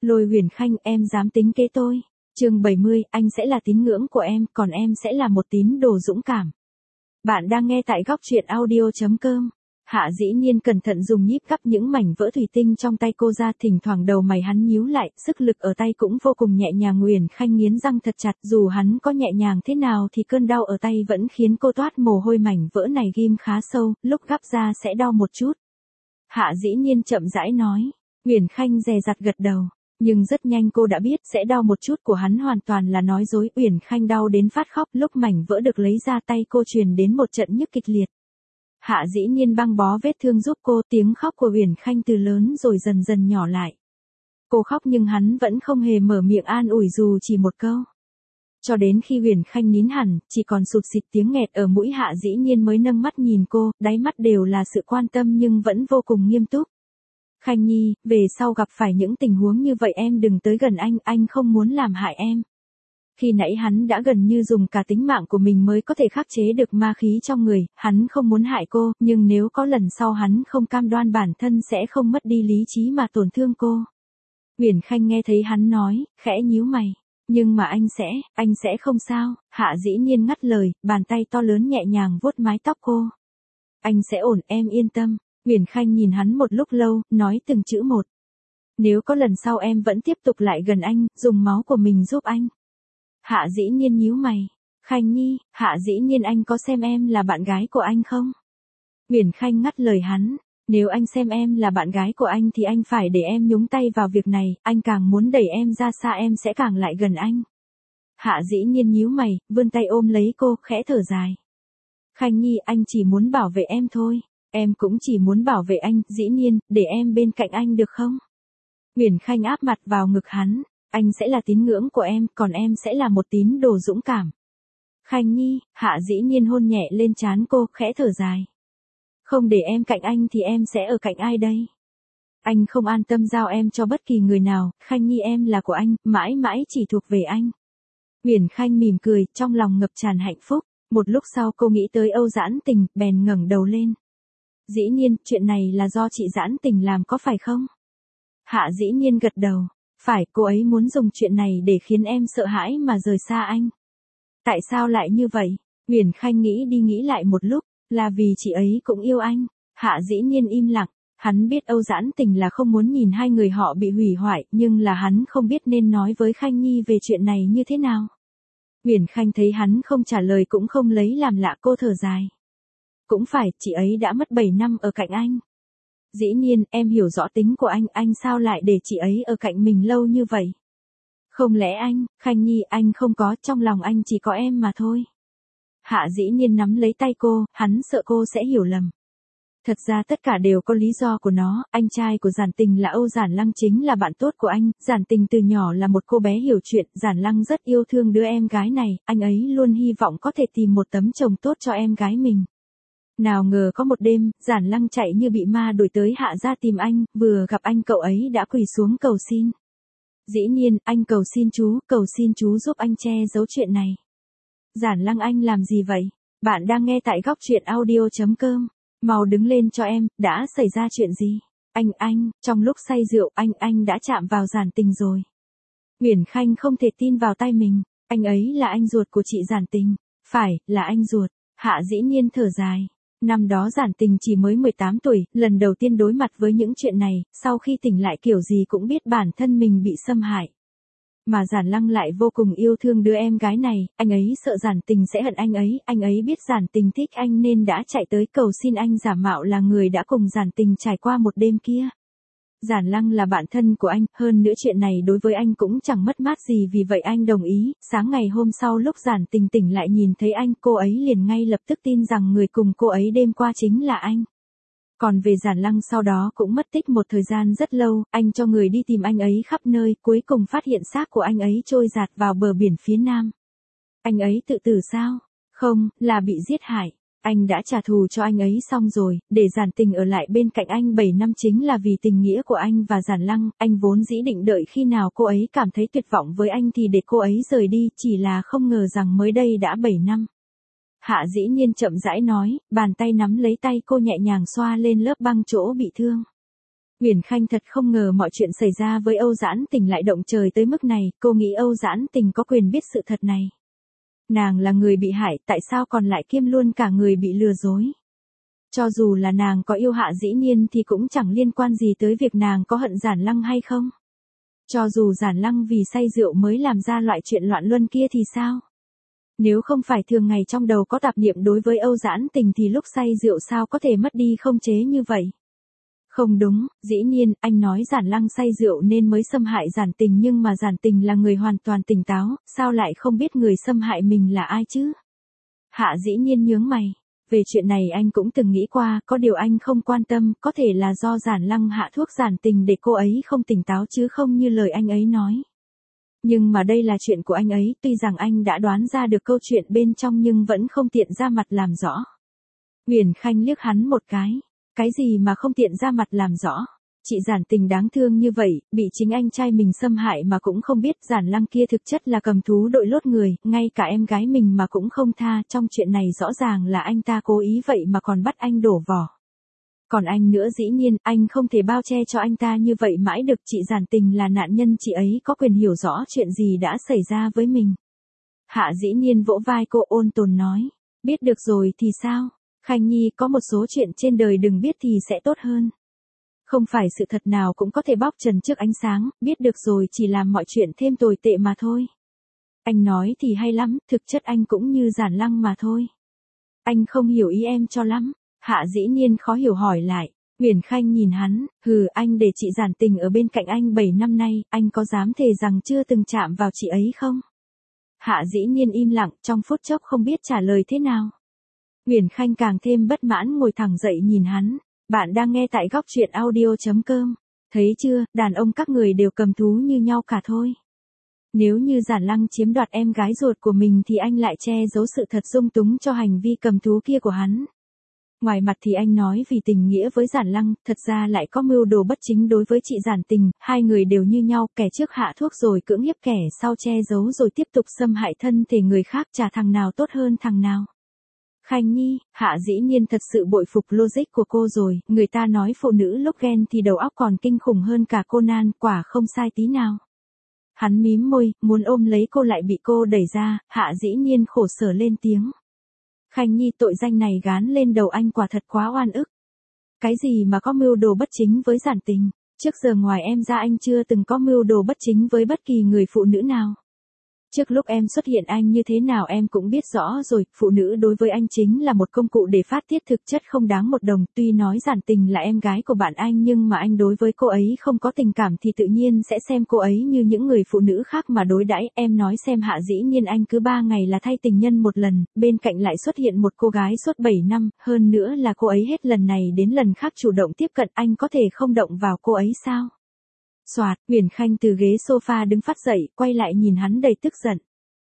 Lôi Huyền Khanh, em dám tính kế tôi. Chương 70, anh sẽ là tín ngưỡng của em, còn em sẽ là một tín đồ dũng cảm. Bạn đang nghe tại góc truyện audio.com. Hạ Dĩ Nhiên cẩn thận dùng nhíp cắp những mảnh vỡ thủy tinh trong tay cô ra, thỉnh thoảng đầu mày hắn nhíu lại, sức lực ở tay cũng vô cùng nhẹ nhàng. Huyền Khanh nghiến răng thật chặt, dù hắn có nhẹ nhàng thế nào thì cơn đau ở tay vẫn khiến cô toát mồ hôi. Mảnh vỡ này ghim khá sâu, lúc gắp ra sẽ đau một chút. Hạ Dĩ Nhiên chậm rãi nói. Huyền Khanh dè dặt gật đầu. Nhưng rất nhanh cô đã biết sẽ đau một chút của hắn hoàn toàn là nói dối. Uyển Khanh đau đến phát khóc, lúc mảnh vỡ được lấy ra tay cô truyền đến một trận nhức kịch liệt. Hạ Dĩ Nhiên băng bó vết thương giúp cô, tiếng khóc của Uyển Khanh từ lớn rồi dần dần nhỏ lại. Cô khóc nhưng hắn vẫn không hề mở miệng an ủi dù chỉ một câu. Cho đến khi Uyển Khanh nín hẳn, chỉ còn sụt sịt tiếng nghẹt ở mũi, Hạ Dĩ Nhiên mới nâng mắt nhìn cô, đáy mắt đều là sự quan tâm nhưng vẫn vô cùng nghiêm túc. Khanh Nhi, về sau gặp phải những tình huống như vậy em đừng tới gần anh không muốn làm hại em. Khi nãy hắn đã gần như dùng cả tính mạng của mình mới có thể khắc chế được ma khí trong người, hắn không muốn hại cô, nhưng nếu có lần sau hắn không cam đoan bản thân sẽ không mất đi lý trí mà tổn thương cô. Uyển Khanh nghe thấy hắn nói, khẽ nhíu mày. Nhưng mà anh sẽ không sao. Hạ Dĩ Nhiên ngắt lời, bàn tay to lớn nhẹ nhàng vuốt mái tóc cô. Anh sẽ ổn, em yên tâm. Uyển Khanh nhìn hắn một lúc lâu, nói từng chữ một. Nếu có lần sau em vẫn tiếp tục lại gần anh, dùng máu của mình giúp anh. Hạ Dĩ Nhiên nhíu mày. Khanh Nhi, Hạ Dĩ Nhiên anh có xem em là bạn gái của anh không? Uyển Khanh ngắt lời hắn. Nếu anh xem em là bạn gái của anh thì anh phải để em nhúng tay vào việc này, anh càng muốn đẩy em ra xa em sẽ càng lại gần anh. Hạ Dĩ Nhiên nhíu mày, vươn tay ôm lấy cô, khẽ thở dài. Khanh Nhi, anh chỉ muốn bảo vệ em thôi. Em cũng chỉ muốn bảo vệ anh, Dĩ Nhiên, để em bên cạnh anh được không? Uyển Khanh áp mặt vào ngực hắn. Anh sẽ là tín ngưỡng của em, còn em sẽ là một tín đồ dũng cảm. Khanh Nhi, Hạ Dĩ Nhiên hôn nhẹ lên trán cô, khẽ thở dài. Không để em cạnh anh thì em sẽ ở cạnh ai đây? Anh không an tâm giao em cho bất kỳ người nào, Khanh Nhi em là của anh, mãi mãi chỉ thuộc về anh. Uyển Khanh mỉm cười, trong lòng ngập tràn hạnh phúc. Một lúc sau cô nghĩ tới Âu Giãn Tình, bèn ngẩng đầu lên. Dĩ Nhiên, chuyện này là do chị Giãn Tình làm có phải không? Hạ Dĩ Nhiên gật đầu. Phải, cô ấy muốn dùng chuyện này để khiến em sợ hãi mà rời xa anh. Tại sao lại như vậy? Uyển Khanh nghĩ đi nghĩ lại một lúc, là vì chị ấy cũng yêu anh. Hạ Dĩ Nhiên im lặng, hắn biết Âu Giãn Tình là không muốn nhìn hai người họ bị hủy hoại, nhưng là hắn không biết nên nói với Khanh Nhi về chuyện này như thế nào. Uyển Khanh thấy hắn không trả lời cũng không lấy làm lạ, cô thở dài. Cũng phải, chị ấy đã mất 7 năm ở cạnh anh. Dĩ Nhiên, em hiểu rõ tính của anh sao lại để chị ấy ở cạnh mình lâu như vậy? Không lẽ Khanh Nhi, anh không có, trong lòng anh chỉ có em mà thôi. Hạ Dĩ Nhiên nắm lấy tay cô, hắn sợ cô sẽ hiểu lầm. Thật ra tất cả đều có lý do của nó, anh trai của Giản Tình là Âu Giản Lăng chính là bạn tốt của anh, Giản Tình từ nhỏ là một cô bé hiểu chuyện, Giản Lăng rất yêu thương đứa em gái này, anh ấy luôn hy vọng có thể tìm một tấm chồng tốt cho em gái mình. Nào ngờ có một đêm, Giản Lăng chạy như bị ma đuổi tới Hạ gia tìm anh, vừa gặp anh cậu ấy đã quỳ xuống cầu xin. Dĩ Nhiên, anh cầu xin chú giúp anh che giấu chuyện này. Giản Lăng anh làm gì vậy? Bạn đang nghe tại góc truyện audio.com. Mau đứng lên cho em, đã xảy ra chuyện gì? Trong lúc say rượu anh đã chạm vào Giản Tình rồi. Uyển Khanh không thể tin vào tai mình, anh ấy là anh ruột của chị Giản Tình. Phải, là anh ruột. Hạ Dĩ Nhiên thở dài. Năm đó Giản Tình chỉ mới 18 tuổi, lần đầu tiên đối mặt với những chuyện này, sau khi tỉnh lại kiểu gì cũng biết bản thân mình bị xâm hại. Mà Giản Lăng lại vô cùng yêu thương đứa em gái này, anh ấy sợ Giản Tình sẽ hận anh ấy biết Giản Tình thích anh nên đã chạy tới cầu xin anh giả mạo là người đã cùng Giản Tình trải qua một đêm kia. Giản Lăng là bạn thân của anh, hơn nữa chuyện này đối với anh cũng chẳng mất mát gì, vì vậy anh đồng ý. Sáng ngày hôm sau lúc Giản Tình tỉnh lại nhìn thấy anh, cô ấy liền ngay lập tức tin rằng người cùng cô ấy đêm qua chính là anh. Còn về Giản Lăng sau đó cũng mất tích một thời gian rất lâu, anh cho người đi tìm anh ấy khắp nơi, cuối cùng phát hiện xác của anh ấy trôi dạt vào bờ biển phía nam. Anh ấy tự tử sao? Không, là bị giết hại. Anh đã trả thù cho anh ấy xong rồi, để Giản Tình ở lại bên cạnh anh 7 năm chính là vì tình nghĩa của anh và Giản Lăng, anh vốn dĩ định đợi khi nào cô ấy cảm thấy tuyệt vọng với anh thì để cô ấy rời đi, chỉ là không ngờ rằng mới đây đã 7 năm. Hạ Dĩ Nhiên chậm rãi nói, bàn tay nắm lấy tay cô nhẹ nhàng xoa lên lớp băng chỗ bị thương. Uyển Khanh thật không ngờ mọi chuyện xảy ra với Âu Giãn Tình lại động trời tới mức này, cô nghĩ Âu Giãn Tình có quyền biết sự thật này. Nàng là người bị hại, tại sao còn lại kiêm luôn cả người bị lừa dối? Cho dù là nàng có yêu Hạ Dĩ Niên thì cũng chẳng liên quan gì tới việc nàng có hận Giản Lăng hay không. Cho dù Giản Lăng vì say rượu mới làm ra loại chuyện loạn luân kia thì sao? Nếu không phải thường ngày trong đầu có tạp niệm đối với Âu Giãn Tình thì lúc say rượu sao có thể mất đi không chế như vậy? Không đúng, dĩ nhiên, anh nói Giản Lăng say rượu nên mới xâm hại Giản Tình, nhưng mà Giản Tình là người hoàn toàn tỉnh táo, sao lại không biết người xâm hại mình là ai chứ? Hạ Dĩ Nhiên nhướng mày. Về chuyện này anh cũng từng nghĩ qua, có điều anh không quan tâm, có thể là do Giản Lăng hạ thuốc Giản Tình để cô ấy không tỉnh táo chứ không như lời anh ấy nói. Nhưng mà đây là chuyện của anh ấy, tuy rằng anh đã đoán ra được câu chuyện bên trong nhưng vẫn không tiện ra mặt làm rõ. Uyển Khanh liếc hắn một cái gì mà không tiện ra mặt làm rõ? Chị Giản Tình đáng thương như vậy, bị chính anh trai mình xâm hại mà cũng không biết. Giản Lăng kia thực chất là cầm thú đội lốt người, ngay cả em gái mình mà cũng không tha, trong chuyện này rõ ràng là anh ta cố ý vậy mà còn bắt anh đổ vỏ. Còn anh nữa, dĩ nhiên, anh không thể bao che cho anh ta như vậy mãi được. Chị Giản Tình là nạn nhân, chị ấy có quyền hiểu rõ chuyện gì đã xảy ra với mình. Hạ Dĩ Nhiên vỗ vai cô ôn tồn nói, biết được rồi thì sao? Khanh Nhi, có một số chuyện trên đời đừng biết thì sẽ tốt hơn. Không phải sự thật nào cũng có thể bóc trần trước ánh sáng, biết được rồi chỉ làm mọi chuyện thêm tồi tệ mà thôi. Anh nói thì hay lắm, thực chất anh cũng như Giản Lăng mà thôi. Anh không hiểu ý em cho lắm. Hạ Dĩ Nhiên khó hiểu hỏi lại. Uyển Khanh nhìn hắn, anh để chị Giản Tình ở bên cạnh anh 7 năm nay, anh có dám thề rằng chưa từng chạm vào chị ấy không? Hạ Dĩ Nhiên im lặng, trong phút chốc không biết trả lời thế nào. Uyển Khanh càng thêm bất mãn ngồi thẳng dậy nhìn hắn. Bạn đang nghe tại góc truyện audio.com. Thấy chưa, đàn ông các người đều cầm thú như nhau cả thôi. Nếu như Giản Lăng chiếm đoạt em gái ruột của mình thì anh lại che giấu sự thật dung túng cho hành vi cầm thú kia của hắn. Ngoài mặt thì anh nói vì tình nghĩa với Giản Lăng, thật ra lại có mưu đồ bất chính đối với chị Giản Tình, hai người đều như nhau, kẻ trước hạ thuốc rồi cưỡng hiếp kẻ sau che giấu rồi tiếp tục xâm hại thân thể người khác, chả thằng nào tốt hơn thằng nào. Khanh Nhi, Hạ Dĩ Nhiên thật sự bội phục logic của cô rồi, người ta nói phụ nữ lúc ghen thì đầu óc còn kinh khủng hơn cả Conan, quả không sai tí nào. Hắn mím môi, muốn ôm lấy cô lại bị cô đẩy ra, Hạ Dĩ Nhiên khổ sở lên tiếng. Khanh Nhi, tội danh này gán lên đầu anh quả thật quá oan ức. Cái gì mà có mưu đồ bất chính với Giản Tình, trước giờ ngoài em ra anh chưa từng có mưu đồ bất chính với bất kỳ người phụ nữ nào. Trước lúc em xuất hiện anh như thế nào em cũng biết rõ rồi, phụ nữ đối với anh chính là một công cụ để phát tiết, thực chất không đáng một đồng. Tuy nói Giản Tình là em gái của bạn anh nhưng mà anh đối với cô ấy không có tình cảm thì tự nhiên sẽ xem cô ấy như những người phụ nữ khác mà đối đãi. Em nói xem, Hạ Dĩ Nhiên anh cứ 3 ngày là thay tình nhân một lần, bên cạnh lại xuất hiện một cô gái suốt 7 năm, hơn nữa là cô ấy hết lần này đến lần khác chủ động tiếp cận, anh có thể không động vào cô ấy sao? Soạt, Uyển Khanh từ ghế sofa đứng phát dậy, quay lại nhìn hắn đầy tức giận.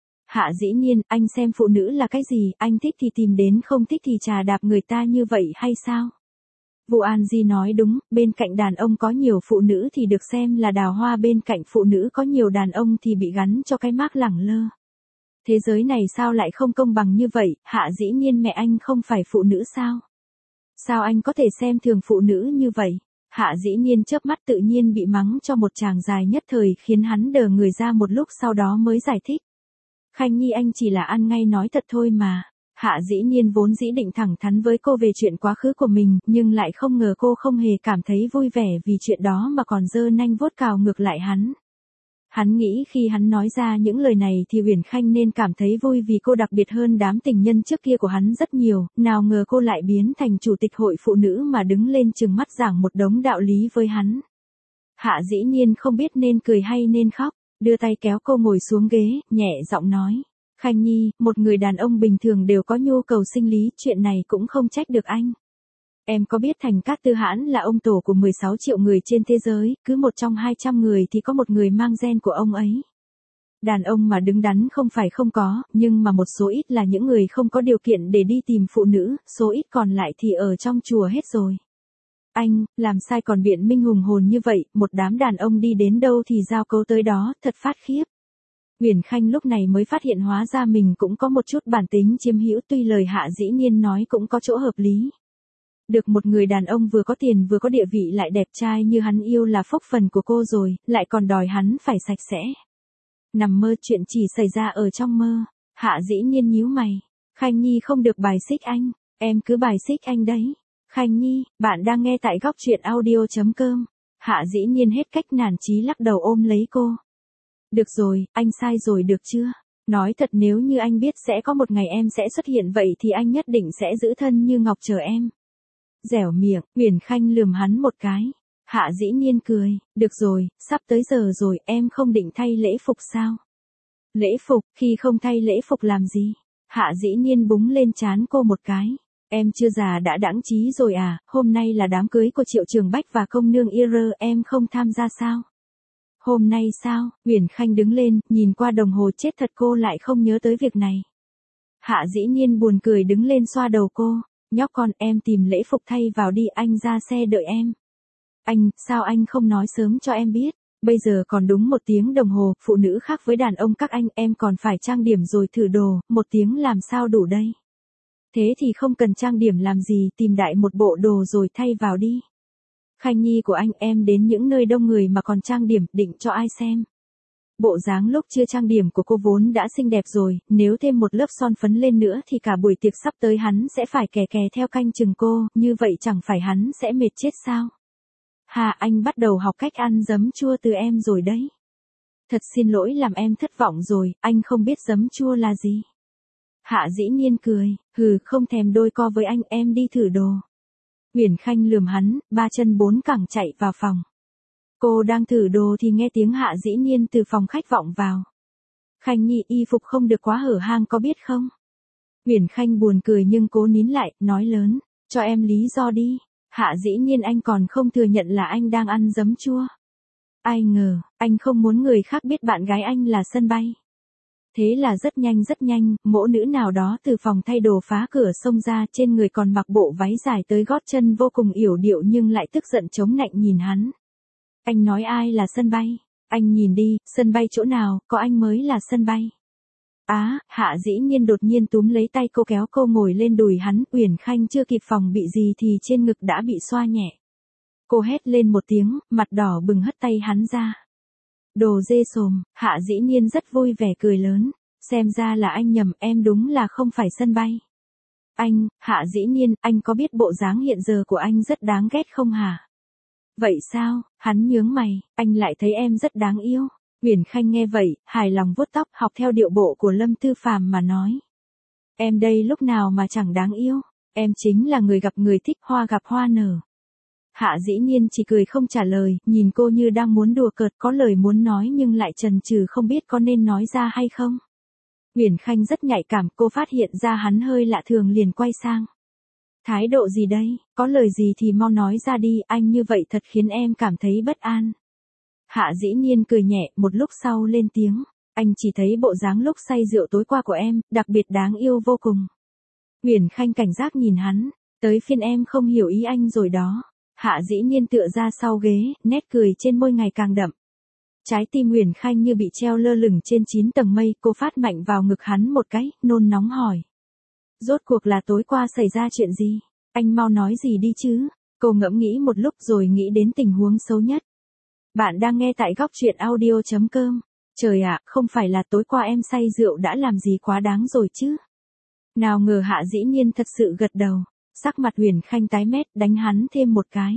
Hạ Dĩ Nhiên, anh xem phụ nữ là cái gì, anh thích thì tìm đến, không thích thì chà đạp người ta như vậy hay sao? Vu An Di nói đúng, bên cạnh đàn ông có nhiều phụ nữ thì được xem là đào hoa, bên cạnh phụ nữ có nhiều đàn ông thì bị gắn cho cái mác lẳng lơ. Thế giới này sao lại không công bằng như vậy? Hạ Dĩ Nhiên, mẹ anh không phải phụ nữ sao? Sao anh có thể xem thường phụ nữ như vậy? Hạ Dĩ Nhiên chớp mắt, tự nhiên bị mắng cho một tràng dài nhất thời khiến hắn đờ người ra một lúc, sau đó mới giải thích. Khanh Nhi, anh chỉ là ăn ngay nói thật thôi mà. Hạ Dĩ Nhiên vốn dĩ định thẳng thắn với cô về chuyện quá khứ của mình, nhưng lại không ngờ cô không hề cảm thấy vui vẻ vì chuyện đó mà còn giơ nanh vuốt cào ngược lại hắn. Hắn nghĩ khi hắn nói ra những lời này thì Uyển Khanh nên cảm thấy vui vì cô đặc biệt hơn đám tình nhân trước kia của hắn rất nhiều, nào ngờ cô lại biến thành chủ tịch hội phụ nữ mà đứng lên trừng mắt giảng một đống đạo lý với hắn. Hạ Dĩ Nhiên không biết nên cười hay nên khóc, đưa tay kéo cô ngồi xuống ghế, nhẹ giọng nói. Khanh Nhi, một người đàn ông bình thường đều có nhu cầu sinh lý, chuyện này cũng không trách được anh. Em có biết Thành Cát Tư Hãn là ông tổ của 16 triệu người trên thế giới, cứ một trong 200 người thì có một người mang gen của ông ấy. Đàn ông mà đứng đắn không phải không có, nhưng mà một số ít là những người không có điều kiện để đi tìm phụ nữ, số ít còn lại thì ở trong chùa hết rồi. Anh, làm sai còn biện minh hùng hồn như vậy, một đám đàn ông đi đến đâu thì giao cấu tới đó, thật phát khiếp. Uyển Khanh lúc này mới phát hiện hóa ra mình cũng có một chút bản tính chiếm hữu, tuy lời Hạ Dĩ Nhiên nói cũng có chỗ hợp lý. Được một người đàn ông vừa có tiền vừa có địa vị lại đẹp trai như hắn yêu là phúc phần của cô rồi, lại còn đòi hắn phải sạch sẽ. Nằm mơ, chuyện chỉ xảy ra ở trong mơ. Hạ Dĩ Nhiên nhíu mày. Khanh Nhi không được bài xích anh, em cứ bài xích anh đấy. Khanh Nhi, bạn đang nghe tại góc truyện audio.com. Hạ Dĩ Nhiên hết cách nản chí lắc đầu ôm lấy cô. Được rồi, anh sai rồi được chưa? Nói thật, nếu như anh biết sẽ có một ngày em sẽ xuất hiện vậy thì anh nhất định sẽ giữ thân như ngọc chờ em. Dẻo miệng, Uyển Khanh lườm hắn một cái. Hạ Dĩ Nhiên cười, được rồi, sắp tới giờ rồi, em không định thay lễ phục sao? Lễ phục, khi không thay lễ phục làm gì? Hạ Dĩ Nhiên búng lên trán cô một cái. Em chưa già đã đãng trí rồi à, hôm nay là đám cưới của Triệu Trường Bách và công nương em không tham gia sao? Hôm nay sao? Uyển Khanh đứng lên, nhìn qua đồng hồ, chết thật cô lại không nhớ tới việc này. Hạ Dĩ Nhiên buồn cười đứng lên xoa đầu cô. Nhóc con, em tìm lễ phục thay vào đi, anh ra xe đợi em. Anh, sao anh không nói sớm cho em biết? Bây giờ còn đúng 1 tiếng đồng hồ, phụ nữ khác với đàn ông các anh, em còn phải trang điểm rồi thử đồ, 1 tiếng làm sao đủ đây? Thế thì không cần trang điểm làm gì, tìm đại một bộ đồ rồi thay vào đi. Khanh Nhi của anh, em đến những nơi đông người mà còn trang điểm, định cho ai xem? Bộ dáng lúc chưa trang điểm của cô vốn đã xinh đẹp rồi, nếu thêm một lớp son phấn lên nữa thì cả buổi tiệc sắp tới hắn sẽ phải kè kè theo canh chừng cô, như vậy chẳng phải hắn sẽ mệt chết sao? Hà, anh bắt đầu học cách ăn giấm chua từ em rồi đấy. Thật xin lỗi làm em thất vọng rồi, anh không biết giấm chua là gì. Hạ Dĩ Nhiên cười, hừ, không thèm đôi co với anh, em đi thử đồ. Uyển Khanh lườm hắn, 3 chân 4 cẳng chạy vào phòng. Cô đang thử đồ thì nghe tiếng Hạ Dĩ Nhiên từ phòng khách vọng vào. Khanh Nhi, y phục không được quá hở hang có biết không? Uyển Khanh buồn cười nhưng cố nín lại, nói lớn, cho em lý do đi. Hạ Dĩ Nhiên, anh còn không thừa nhận là anh đang ăn giấm chua. Ai ngờ, anh không muốn người khác biết bạn gái anh là sân bay. Thế là rất nhanh, mỗ nữ nào đó từ phòng thay đồ phá cửa xông ra, trên người còn mặc bộ váy dài tới gót chân vô cùng yểu điệu nhưng lại tức giận chống nạnh nhìn hắn. Anh nói ai là sân bay? Anh nhìn đi, sân bay chỗ nào, có anh mới là sân bay. Á, Hạ Dĩ Nhiên đột nhiên túm lấy tay cô kéo cô ngồi lên đùi hắn, Uyển Khanh chưa kịp phòng bị gì thì trên ngực đã bị xoa nhẹ. Cô hét lên một tiếng, mặt đỏ bừng hất tay hắn ra. Đồ dê sồm, Hạ Dĩ Nhiên rất vui vẻ cười lớn, xem ra là anh nhầm, em đúng là không phải sân bay. Anh, Hạ Dĩ Nhiên, anh có biết bộ dáng hiện giờ của anh rất đáng ghét không hả? Vậy sao? Hắn nhướng mày, anh lại thấy em rất đáng yêu. Uyển Khanh nghe vậy, hài lòng vuốt tóc, học theo điệu bộ của Lâm Tư Phàm mà nói. Em đây lúc nào mà chẳng đáng yêu, em chính là người gặp người thích, hoa gặp hoa nở. Hạ Dĩ Nhiên chỉ cười không trả lời, nhìn cô như đang muốn đùa cợt, có lời muốn nói nhưng lại chần chừ không biết có nên nói ra hay không. Uyển Khanh rất nhạy cảm, cô phát hiện ra hắn hơi lạ thường liền quay sang. Thái độ gì đây, có lời gì thì mau nói ra đi, anh như vậy thật khiến em cảm thấy bất an. Hạ Dĩ Nhiên cười nhẹ, một lúc sau lên tiếng, anh chỉ thấy bộ dáng lúc say rượu tối qua của em, đặc biệt đáng yêu vô cùng. Uyển Khanh cảnh giác nhìn hắn, tới phiên em không hiểu ý anh rồi đó. Hạ Dĩ Nhiên tựa ra sau ghế, nét cười trên môi ngày càng đậm. Trái tim Uyển Khanh như bị treo lơ lửng trên 9 tầng mây, cô phát mạnh vào ngực hắn một cái, nôn nóng hỏi. Rốt cuộc là tối qua xảy ra chuyện gì? Anh mau nói gì đi chứ? Cô ngẫm nghĩ một lúc rồi nghĩ đến tình huống xấu nhất. Bạn đang nghe tại góc truyện audio.com. Trời ạ, không phải là tối qua em say rượu đã làm gì quá đáng rồi chứ? Nào ngờ Hạ Dĩ Nhiên thật sự gật đầu. Sắc mặt Uyển Khanh tái mét, đánh hắn thêm một cái.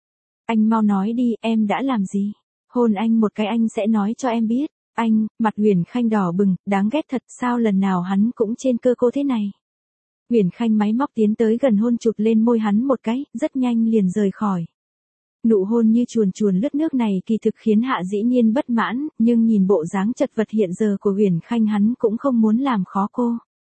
Anh mau nói đi, em đã làm gì? Hôn anh một cái anh sẽ nói cho em biết. Anh, mặt Uyển Khanh đỏ bừng, đáng ghét thật, sao lần nào hắn cũng trên cơ cô thế này? Uyển Khanh máy móc tiến tới gần hôn chụp lên môi hắn một cái, rất nhanh liền rời khỏi. Nụ hôn như chuồn chuồn lướt nước này kỳ thực khiến Hạ Dĩ Nhiên bất mãn, nhưng nhìn bộ dáng chật vật hiện giờ của Uyển Khanh hắn cũng không muốn làm khó cô.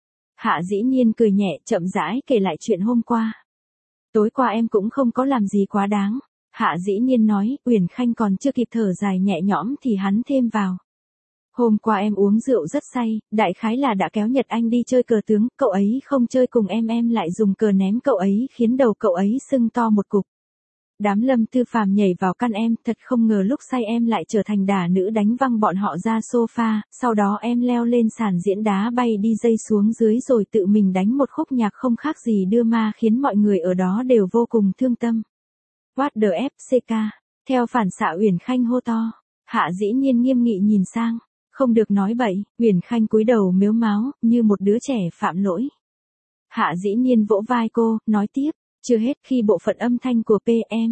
Hạ Dĩ Nhiên cười nhẹ, chậm rãi kể lại chuyện hôm qua. Tối qua em cũng không có làm gì quá đáng. Hạ Dĩ Nhiên nói, Uyển Khanh còn chưa kịp thở dài nhẹ nhõm thì hắn thêm vào. Hôm qua em uống rượu rất say, đại khái là đã kéo Nhật Anh đi chơi cờ tướng, cậu ấy không chơi cùng em lại dùng cờ ném cậu ấy khiến đầu cậu ấy sưng to một cục. Đám Lâm Tư Phàm nhảy vào căn em, thật không ngờ lúc say em lại trở thành đả nữ đánh văng bọn họ ra sofa, sau đó em leo lên sàn diễn đá bay đi dây xuống dưới rồi tự mình đánh một khúc nhạc không khác gì đưa ma khiến mọi người ở đó đều vô cùng thương tâm. What the FCK, theo phản xạ Uyển Khanh hô to. Hạ Dĩ Nhiên nghiêm nghị nhìn sang, không được nói bậy, Uyển Khanh cúi đầu mếu máo, như một đứa trẻ phạm lỗi. Hạ Dĩ Nhiên vỗ vai cô, nói tiếp, chưa hết khi bộ phận âm thanh của PM.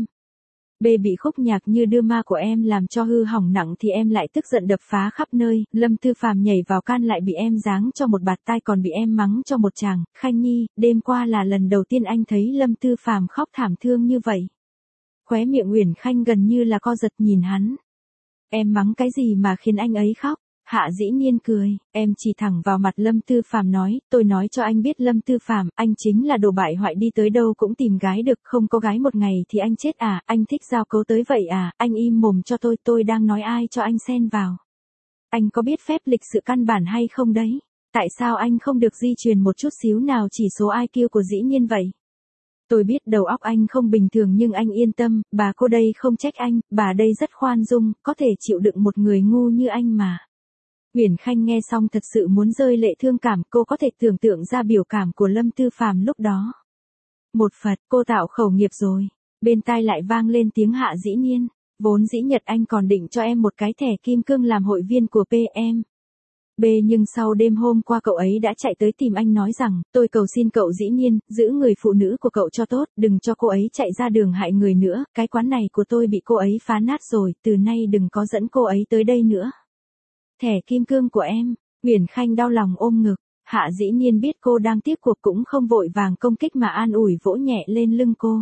B bị khúc nhạc như đưa ma của em làm cho hư hỏng nặng thì em lại tức giận đập phá khắp nơi, Lâm Tư Phàm nhảy vào can lại bị em giáng cho một bạt tai còn bị em mắng cho một tràng, Khanh Nhi, đêm qua là lần đầu tiên anh thấy Lâm Tư Phàm khóc thảm thương như vậy. Khóe miệng Uyển Khanh gần như là co giật nhìn hắn. Em mắng cái gì mà khiến anh ấy khóc? Hạ Dĩ Nhiên cười, em chỉ thẳng vào mặt Lâm Tư Phàm nói, tôi nói cho anh biết Lâm Tư Phàm, anh chính là đồ bại hoại đi tới đâu cũng tìm gái được, không có gái một ngày thì anh chết à, anh thích giao cấu tới vậy à, anh im mồm cho tôi đang nói ai cho anh xen vào. Anh có biết phép lịch sự căn bản hay không đấy? Tại sao anh không được di truyền một chút xíu nào chỉ số IQ của Dĩ Nhiên vậy? Tôi biết đầu óc anh không bình thường nhưng anh yên tâm, bà cô đây không trách anh, bà đây rất khoan dung, có thể chịu đựng một người ngu như anh mà. Uyển Khanh nghe xong thật sự muốn rơi lệ thương cảm, cô có thể tưởng tượng ra biểu cảm của Lâm Tư Phàm lúc đó. Một Phật, cô tạo khẩu nghiệp rồi. Bên tai lại vang lên tiếng Hạ Dĩ Nhiên, vốn dĩ nhật anh còn định cho em một cái thẻ kim cương làm hội viên của PM. B nhưng sau đêm hôm qua cậu ấy đã chạy tới tìm anh nói rằng, tôi cầu xin cậu Dĩ Nhiên, giữ người phụ nữ của cậu cho tốt, đừng cho cô ấy chạy ra đường hại người nữa, cái quán này của tôi bị cô ấy phá nát rồi, từ nay đừng có dẫn cô ấy tới đây nữa. Thẻ kim cương của em, Uyển Khanh đau lòng ôm ngực, Hạ Dĩ Nhiên biết cô đang tiếp cuộc cũng không vội vàng công kích mà an ủi vỗ nhẹ lên lưng cô.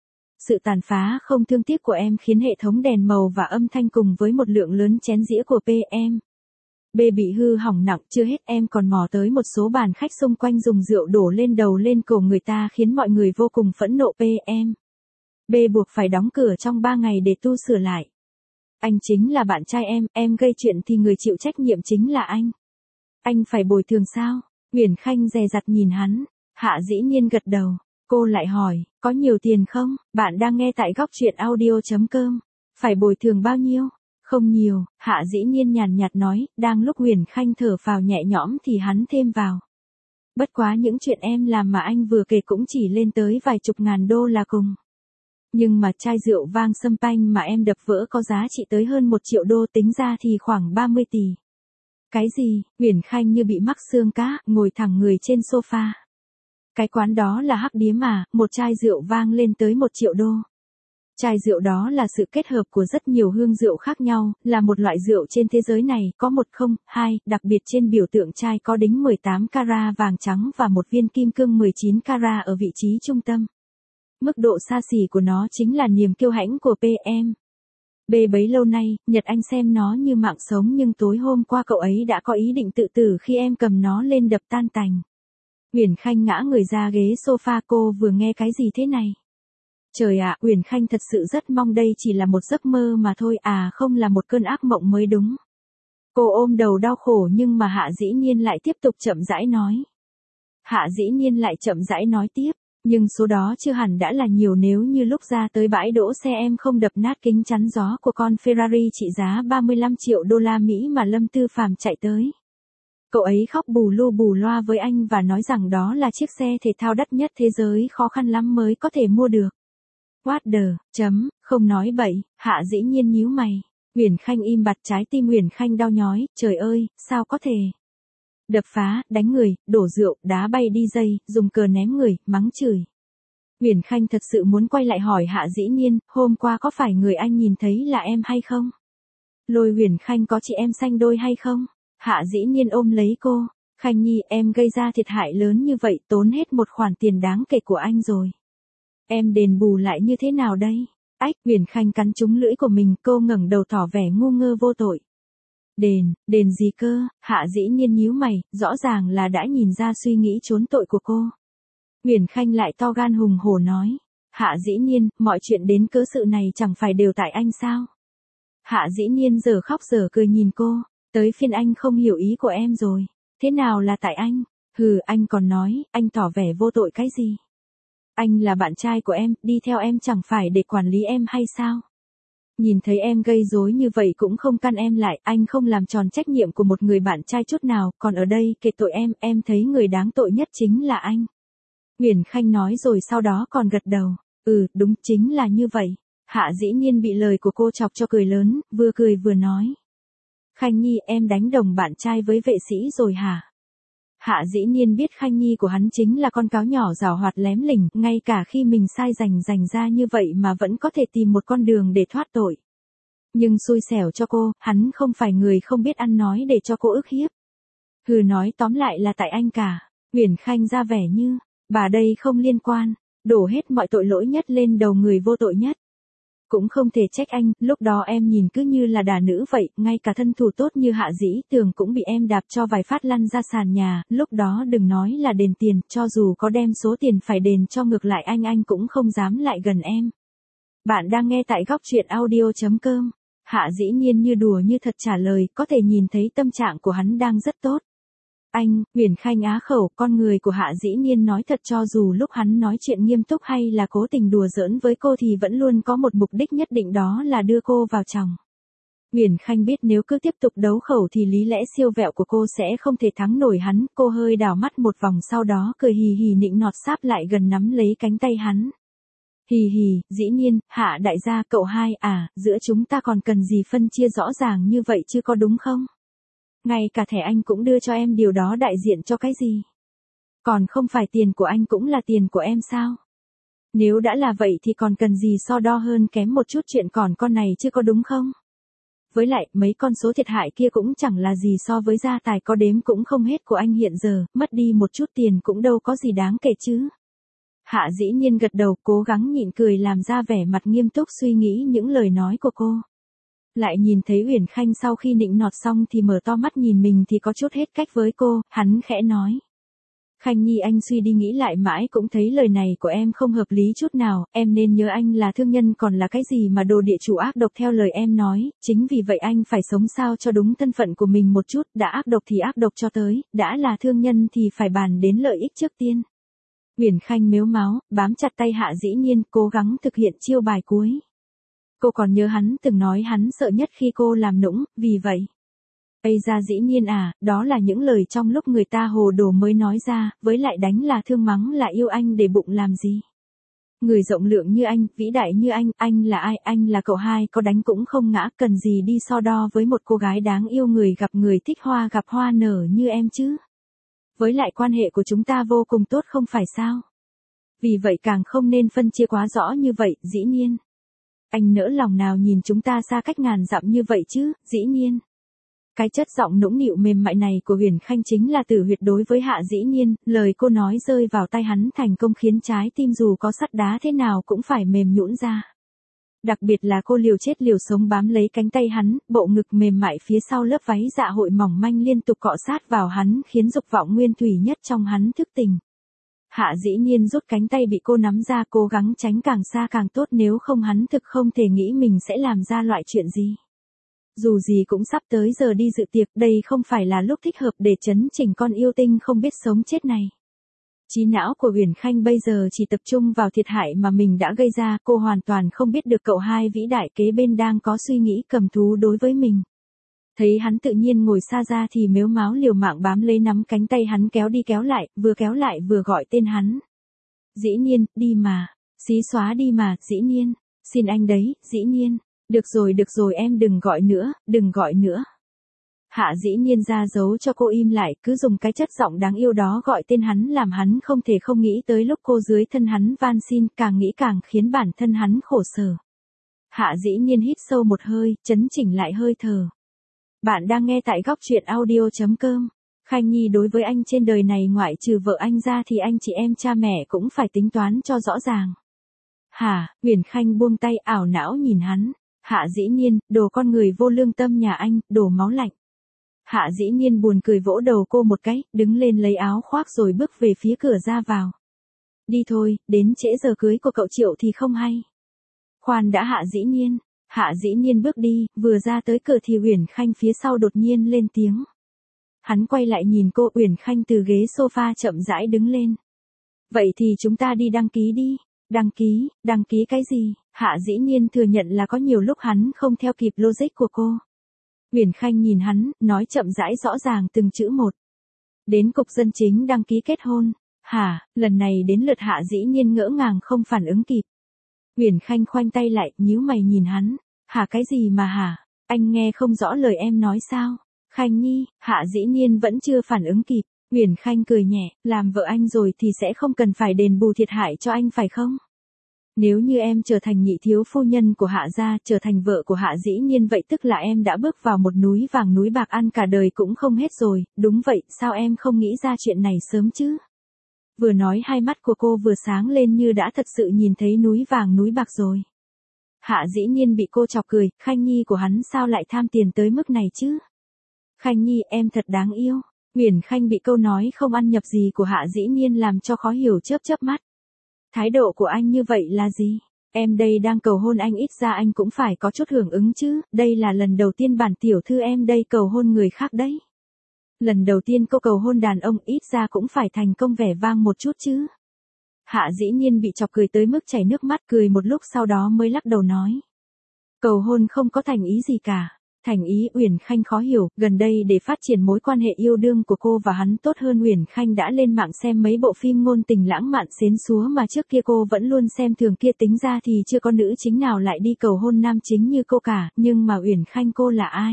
Sự tàn phá không thương tiếc của em khiến hệ thống đèn màu và âm thanh cùng với một lượng lớn chén dĩa của PM. B bị hư hỏng nặng chưa hết em còn mò tới một số bàn khách xung quanh dùng rượu đổ lên đầu lên cổ người ta khiến mọi người vô cùng phẫn nộ PM. B buộc phải đóng cửa trong 3 ngày để tu sửa lại. Anh chính là bạn trai em gây chuyện thì người chịu trách nhiệm chính là anh. Anh phải bồi thường sao? Uyển Khanh dè dặt nhìn hắn, Hạ Dĩ Nhiên gật đầu, cô lại hỏi, có nhiều tiền không? Bạn đang nghe tại góc truyện audio.com, phải bồi thường bao nhiêu? Không nhiều, Hạ Dĩ Nhiên nhàn nhạt nói, đang lúc Uyển Khanh thở phào nhẹ nhõm thì hắn thêm vào. Bất quá những chuyện em làm mà anh vừa kể cũng chỉ lên tới vài chục ngàn đô là cùng. Nhưng mà chai rượu vang sâm panh mà em đập vỡ có giá trị tới hơn 1 triệu đô tính ra thì khoảng 30 tỷ. Cái gì? Uyển Khanh như bị mắc xương cá, ngồi thẳng người trên sofa. Cái quán đó là Hắc Điếm mà, một chai rượu vang lên tới 1 triệu đô. Chai rượu đó là sự kết hợp của rất nhiều hương rượu khác nhau, là một loại rượu trên thế giới này, có 102, đặc biệt trên biểu tượng chai có đính 18 carat vàng trắng và một viên kim cương 19 carat ở vị trí trung tâm. Mức độ xa xỉ của nó chính là niềm kiêu hãnh của PM. B bấy lâu nay, Nhật Anh xem nó như mạng sống nhưng tối hôm qua cậu ấy đã có ý định tự tử khi em cầm nó lên đập tan tành. Uyển Khanh ngã người ra ghế sofa, cô vừa nghe cái gì thế này? Trời ạ, Uyển Khanh thật sự rất mong đây chỉ là một giấc mơ mà thôi, không là một cơn ác mộng mới đúng. Cô ôm đầu đau khổ nhưng mà Hạ Dĩ Nhiên lại tiếp tục chậm rãi nói. Hạ Dĩ Nhiên lại chậm rãi nói tiếp, nhưng số đó chưa hẳn đã là nhiều nếu như lúc ra tới bãi đỗ xe em không đập nát kính chắn gió của con Ferrari trị giá 35 triệu đô la Mỹ mà Lâm Tư Phàm chạy tới. Cậu ấy khóc bù lu bù loa với anh và nói rằng đó là chiếc xe thể thao đắt nhất thế giới, khó khăn lắm mới có thể mua được. What the, không nói bậy, Hạ Dĩ Nhiên nhíu mày. Uyển Khanh im bặt, trái tim Uyển Khanh đau nhói, trời ơi, sao có thể? Đập phá, đánh người, đổ rượu, đá bay đi dây, dùng cờ ném người, mắng chửi. Uyển Khanh thật sự muốn quay lại hỏi Hạ Dĩ Nhiên, hôm qua có phải người anh nhìn thấy là em hay không? Lôi Uyển Khanh có chị em sanh đôi hay không? Hạ Dĩ Nhiên ôm lấy cô, Khanh Nhi, em gây ra thiệt hại lớn như vậy, tốn hết một khoản tiền đáng kể của anh rồi. Em đền bù lại như thế nào đây? Uyển Khanh cắn trúng lưỡi của mình, cô ngẩng đầu tỏ vẻ ngu ngơ vô tội. Đền gì cơ? Hạ Dĩ Nhiên nhíu mày, rõ ràng là đã nhìn ra suy nghĩ trốn tội của cô. Uyển Khanh lại to gan hùng hổ nói. Hạ Dĩ Nhiên, mọi chuyện đến cớ sự này chẳng phải đều tại anh sao? Hạ Dĩ Nhiên giờ khóc giờ cười nhìn cô, tới phiên anh không hiểu ý của em rồi. Thế nào là tại anh? Anh còn nói, anh tỏ vẻ vô tội cái gì? Anh là bạn trai của em, đi theo em chẳng phải để quản lý em hay sao? Nhìn thấy em gây rối như vậy cũng không căn em lại, anh không làm tròn trách nhiệm của một người bạn trai chút nào, còn ở đây, kể tội em thấy người đáng tội nhất chính là anh. Uyển Khanh nói rồi sau đó còn gật đầu, đúng chính là như vậy. Hạ Dĩ Nhiên bị lời của cô chọc cho cười lớn, vừa cười vừa nói. Khanh Nhi, em đánh đồng bạn trai với vệ sĩ rồi hả? Hạ Dĩ Nhiên biết Khanh Nhi của hắn chính là con cáo nhỏ giàu hoạt lém lỉnh, ngay cả khi mình sai rành ra như vậy mà vẫn có thể tìm một con đường để thoát tội. Nhưng xui xẻo cho cô, hắn không phải người không biết ăn nói để cho cô ức hiếp. Nói tóm lại là tại anh cả. Uyển Khanh ra vẻ như, bà đây không liên quan, đổ hết mọi tội lỗi nhất lên đầu người vô tội nhất. Cũng không thể trách anh, lúc đó em nhìn cứ như là đà nữ vậy, ngay cả thân thủ tốt như Hạ Dĩ Tường cũng bị em đạp cho vài phát lăn ra sàn nhà, lúc đó đừng nói là đền tiền, cho dù có đem số tiền phải đền cho ngược lại anh cũng không dám lại gần em. Bạn đang nghe tại góc truyện audio.com. Hạ Dĩ Nhiên như đùa như thật trả lời, có thể nhìn thấy tâm trạng của hắn đang rất tốt. Anh, Uyển Khanh á khẩu, con người của Hạ Dĩ Nhiên nói thật, cho dù lúc hắn nói chuyện nghiêm túc hay là cố tình đùa giỡn với cô thì vẫn luôn có một mục đích nhất định, đó là đưa cô vào chòng. Uyển Khanh biết nếu cứ tiếp tục đấu khẩu thì lý lẽ siêu vẹo của cô sẽ không thể thắng nổi hắn, cô hơi đảo mắt một vòng sau đó cười hì hì nịnh nọt sáp lại gần nắm lấy cánh tay hắn. Hì hì, Dĩ Nhiên, Hạ đại gia, cậu hai à, giữa chúng ta còn cần gì phân chia rõ ràng như vậy chứ có đúng không? Ngay cả thẻ anh cũng đưa cho em, điều đó đại diện cho cái gì? Còn không phải tiền của anh cũng là tiền của em sao? Nếu đã là vậy thì còn cần gì so đo hơn kém một chút chuyện còn con này chứ có đúng không? Với lại, mấy con số thiệt hại kia cũng chẳng là gì so với gia tài có đếm cũng không hết của anh hiện giờ, mất đi một chút tiền cũng đâu có gì đáng kể chứ. Hạ Dĩ Nhiên gật đầu, cố gắng nhịn cười làm ra vẻ mặt nghiêm túc suy nghĩ những lời nói của cô. Lại nhìn thấy Uyển Khanh sau khi nịnh nọt xong thì mở to mắt nhìn mình thì có chút hết cách với cô, hắn khẽ nói. Khanh Nhi, anh suy đi nghĩ lại mãi cũng thấy lời này của em không hợp lý chút nào, em nên nhớ anh là thương nhân còn là cái gì mà đồ địa chủ ác độc theo lời em nói, chính vì vậy anh phải sống sao cho đúng thân phận của mình một chút, đã ác độc thì ác độc cho tới, đã là thương nhân thì phải bàn đến lợi ích trước tiên. Uyển Khanh mếu máo, bám chặt tay Hạ Dĩ Nhiên, cố gắng thực hiện chiêu bài cuối. Cô còn nhớ hắn từng nói hắn sợ nhất khi cô làm nũng, vì vậy. Ây ra Dĩ Nhiên à, đó là những lời trong lúc người ta hồ đồ mới nói ra, với lại đánh là thương mắng là yêu anh để bụng làm gì. Người rộng lượng như anh, vĩ đại như anh là ai, anh là cậu hai, có đánh cũng không ngã, cần gì đi so đo với một cô gái đáng yêu người gặp người thích hoa gặp hoa nở như em chứ. Với lại quan hệ của chúng ta vô cùng tốt không phải sao? Vì vậy càng không nên phân chia quá rõ như vậy, Dĩ Nhiên. Anh nỡ lòng nào nhìn chúng ta xa cách ngàn dặm như vậy chứ, Dĩ Nhiên. Cái chất giọng nũng nịu mềm mại này của Uyển Khanh chính là tử huyệt đối với Hạ Dĩ Nhiên, lời cô nói rơi vào tay hắn thành công khiến trái tim dù có sắt đá thế nào cũng phải mềm nhũn ra. Đặc biệt là cô liều chết liều sống bám lấy cánh tay hắn, bộ ngực mềm mại phía sau lớp váy dạ hội mỏng manh liên tục cọ sát vào hắn khiến dục vọng nguyên thủy nhất trong hắn thức tỉnh. Hạ Dĩ Nhiên rút cánh tay bị cô nắm ra, cố gắng tránh càng xa càng tốt, nếu không hắn thực không thể nghĩ mình sẽ làm ra loại chuyện gì. Dù gì cũng sắp tới giờ đi dự tiệc, đây không phải là lúc thích hợp để chấn chỉnh con yêu tinh không biết sống chết này. Trí não của Uyển Khanh bây giờ chỉ tập trung vào thiệt hại mà mình đã gây ra, cô hoàn toàn không biết được cậu hai vĩ đại kế bên đang có suy nghĩ cầm thú đối với mình. Thấy hắn tự nhiên ngồi xa ra thì mếu máo liều mạng bám lấy nắm cánh tay hắn kéo đi kéo lại vừa gọi tên hắn. Dĩ Nhiên, đi mà. Xí xóa đi mà, Dĩ Nhiên. Xin anh đấy, Dĩ Nhiên. Được rồi em đừng gọi nữa. Hạ Dĩ Nhiên ra dấu cho cô im lại, cứ dùng cái chất giọng đáng yêu đó gọi tên hắn làm hắn không thể không nghĩ tới lúc cô dưới thân hắn van xin, càng nghĩ càng khiến bản thân hắn khổ sở. Hạ Dĩ Nhiên hít sâu một hơi, chấn chỉnh lại hơi thở. Bạn đang nghe tại góc truyện audio.com. Khanh Nhi, đối với anh trên đời này ngoại trừ vợ anh ra thì anh chị em cha mẹ cũng phải tính toán cho rõ ràng. Hả? Uyển Khanh buông tay ảo não nhìn hắn. Hạ Dĩ Nhiên, đồ con người vô lương tâm nhà anh, đồ máu lạnh. Hạ Dĩ Nhiên buồn cười vỗ đầu cô một cái, đứng lên lấy áo khoác rồi bước về phía cửa ra vào. Đi thôi, đến trễ giờ cưới của cậu Triệu thì không hay. Khoan đã Hạ Dĩ Nhiên. Hạ Dĩ Nhiên bước đi, vừa ra tới cửa thì Uyển Khanh phía sau đột nhiên lên tiếng. Hắn quay lại nhìn cô, Uyển Khanh từ ghế sofa chậm rãi đứng lên. Vậy thì chúng ta đi đăng ký đi. Đăng ký cái gì? Hạ Dĩ Nhiên thừa nhận là có nhiều lúc hắn không theo kịp logic của cô. Uyển Khanh nhìn hắn, nói chậm rãi rõ ràng từng chữ một. Đến cục dân chính đăng ký kết hôn. Hả? Lần này đến lượt Hạ Dĩ Nhiên ngỡ ngàng không phản ứng kịp. Uyển Khanh khoanh tay lại, nhíu mày nhìn hắn. Hả cái gì mà hả? Anh nghe không rõ lời em nói sao? Khanh Nhi, Hạ Dĩ Nhiên vẫn chưa phản ứng kịp. Uyển Khanh cười nhẹ, làm vợ anh rồi thì sẽ không cần phải đền bù thiệt hại cho anh phải không? Nếu như em trở thành nhị thiếu phu nhân của Hạ gia, trở thành vợ của Hạ Dĩ Nhiên vậy tức là em đã bước vào một núi vàng núi bạc ăn cả đời cũng không hết rồi, đúng vậy, sao em không nghĩ ra chuyện này sớm chứ? Vừa nói hai mắt của cô vừa sáng lên như đã thật sự nhìn thấy núi vàng núi bạc rồi. Hạ Dĩ Nhiên bị cô chọc cười, Khanh Nhi của hắn sao lại tham tiền tới mức này chứ? Khanh Nhi em thật đáng yêu. Uyển Khanh bị câu nói không ăn nhập gì của Hạ Dĩ Nhiên làm cho khó hiểu chớp chớp mắt. Thái độ của anh như vậy là gì? Em đây đang cầu hôn anh ít ra anh cũng phải có chút hưởng ứng chứ, đây là lần đầu tiên bản tiểu thư em đây cầu hôn người khác đấy. Lần đầu tiên cô cầu hôn đàn ông ít ra cũng phải thành công vẻ vang một chút chứ. Hạ Dĩ Nhiên bị chọc cười tới mức chảy nước mắt, cười một lúc sau đó mới lắc đầu nói. Cầu hôn không có thành ý gì cả. Thành ý? Uyển Khanh khó hiểu, gần đây để phát triển mối quan hệ yêu đương của cô và hắn tốt hơn, Uyển Khanh đã lên mạng xem mấy bộ phim ngôn tình lãng mạn xến xúa mà trước kia cô vẫn luôn xem thường kia, tính ra thì chưa có nữ chính nào lại đi cầu hôn nam chính như cô cả, nhưng mà Uyển Khanh cô là ai?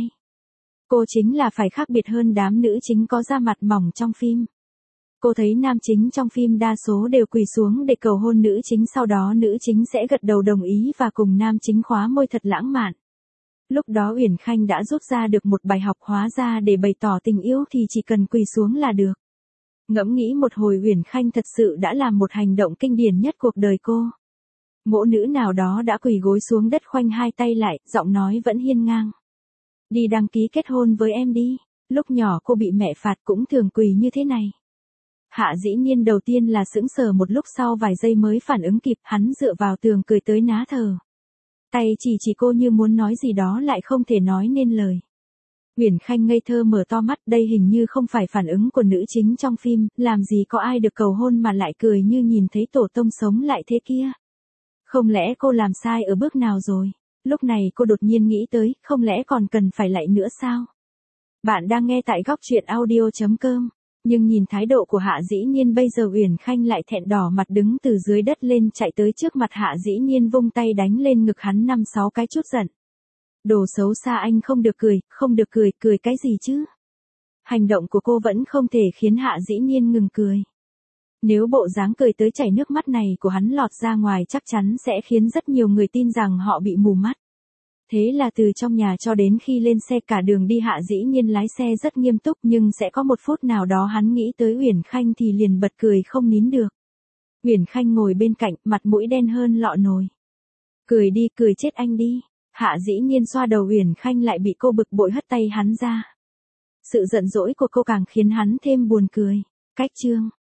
Cô chính là phải khác biệt hơn đám nữ chính có da mặt mỏng trong phim. Cô thấy nam chính trong phim đa số đều quỳ xuống để cầu hôn nữ chính, sau đó nữ chính sẽ gật đầu đồng ý và cùng nam chính khóa môi thật lãng mạn. Lúc đó Uyển Khanh đã rút ra được một bài học, hóa ra để bày tỏ tình yêu thì chỉ cần quỳ xuống là được. Ngẫm nghĩ một hồi, Uyển Khanh thật sự đã làm một hành động kinh điển nhất cuộc đời cô. Mẫu nữ nào đó đã quỳ gối xuống đất khoanh hai tay lại, giọng nói vẫn hiên ngang. Đi đăng ký kết hôn với em đi. Lúc nhỏ cô bị mẹ phạt cũng thường quỳ như thế này. Hạ Dĩ Nhiên đầu tiên là sững sờ, một lúc sau vài giây mới phản ứng kịp, hắn dựa vào tường cười tới ná thở. Tay chỉ cô như muốn nói gì đó lại không thể nói nên lời. Uyển Khanh ngây thơ mở to mắt, đây hình như không phải phản ứng của nữ chính trong phim, làm gì có ai được cầu hôn mà lại cười như nhìn thấy tổ tông sống lại thế kia. Không lẽ cô làm sai ở bước nào rồi? Lúc này cô đột nhiên nghĩ tới, không lẽ còn cần phải lại nữa sao? Bạn đang nghe tại góc truyện audio.com. Nhưng nhìn thái độ của Hạ Dĩ Nhiên bây giờ, Uyển Khanh lại thẹn đỏ mặt đứng từ dưới đất lên chạy tới trước mặt Hạ Dĩ Nhiên, vung tay đánh lên ngực hắn 5-6 cái chút giận. Đồ xấu xa, anh không được cười, cười cái gì chứ? Hành động của cô vẫn không thể khiến Hạ Dĩ Nhiên ngừng cười. Nếu bộ dáng cười tới chảy nước mắt này của hắn lọt ra ngoài chắc chắn sẽ khiến rất nhiều người tin rằng họ bị mù mắt. Thế là từ trong nhà cho đến khi lên xe, cả đường đi Hạ Dĩ Nhiên lái xe rất nghiêm túc, nhưng sẽ có một phút nào đó hắn nghĩ tới Uyển Khanh thì liền bật cười không nín được. Uyển Khanh ngồi bên cạnh, mặt mũi đen hơn lọ nồi. Cười đi, cười chết anh đi. Hạ Dĩ Nhiên xoa đầu Uyển Khanh lại bị cô bực bội hất tay hắn ra. Sự giận dỗi của cô càng khiến hắn thêm buồn cười. Cách chương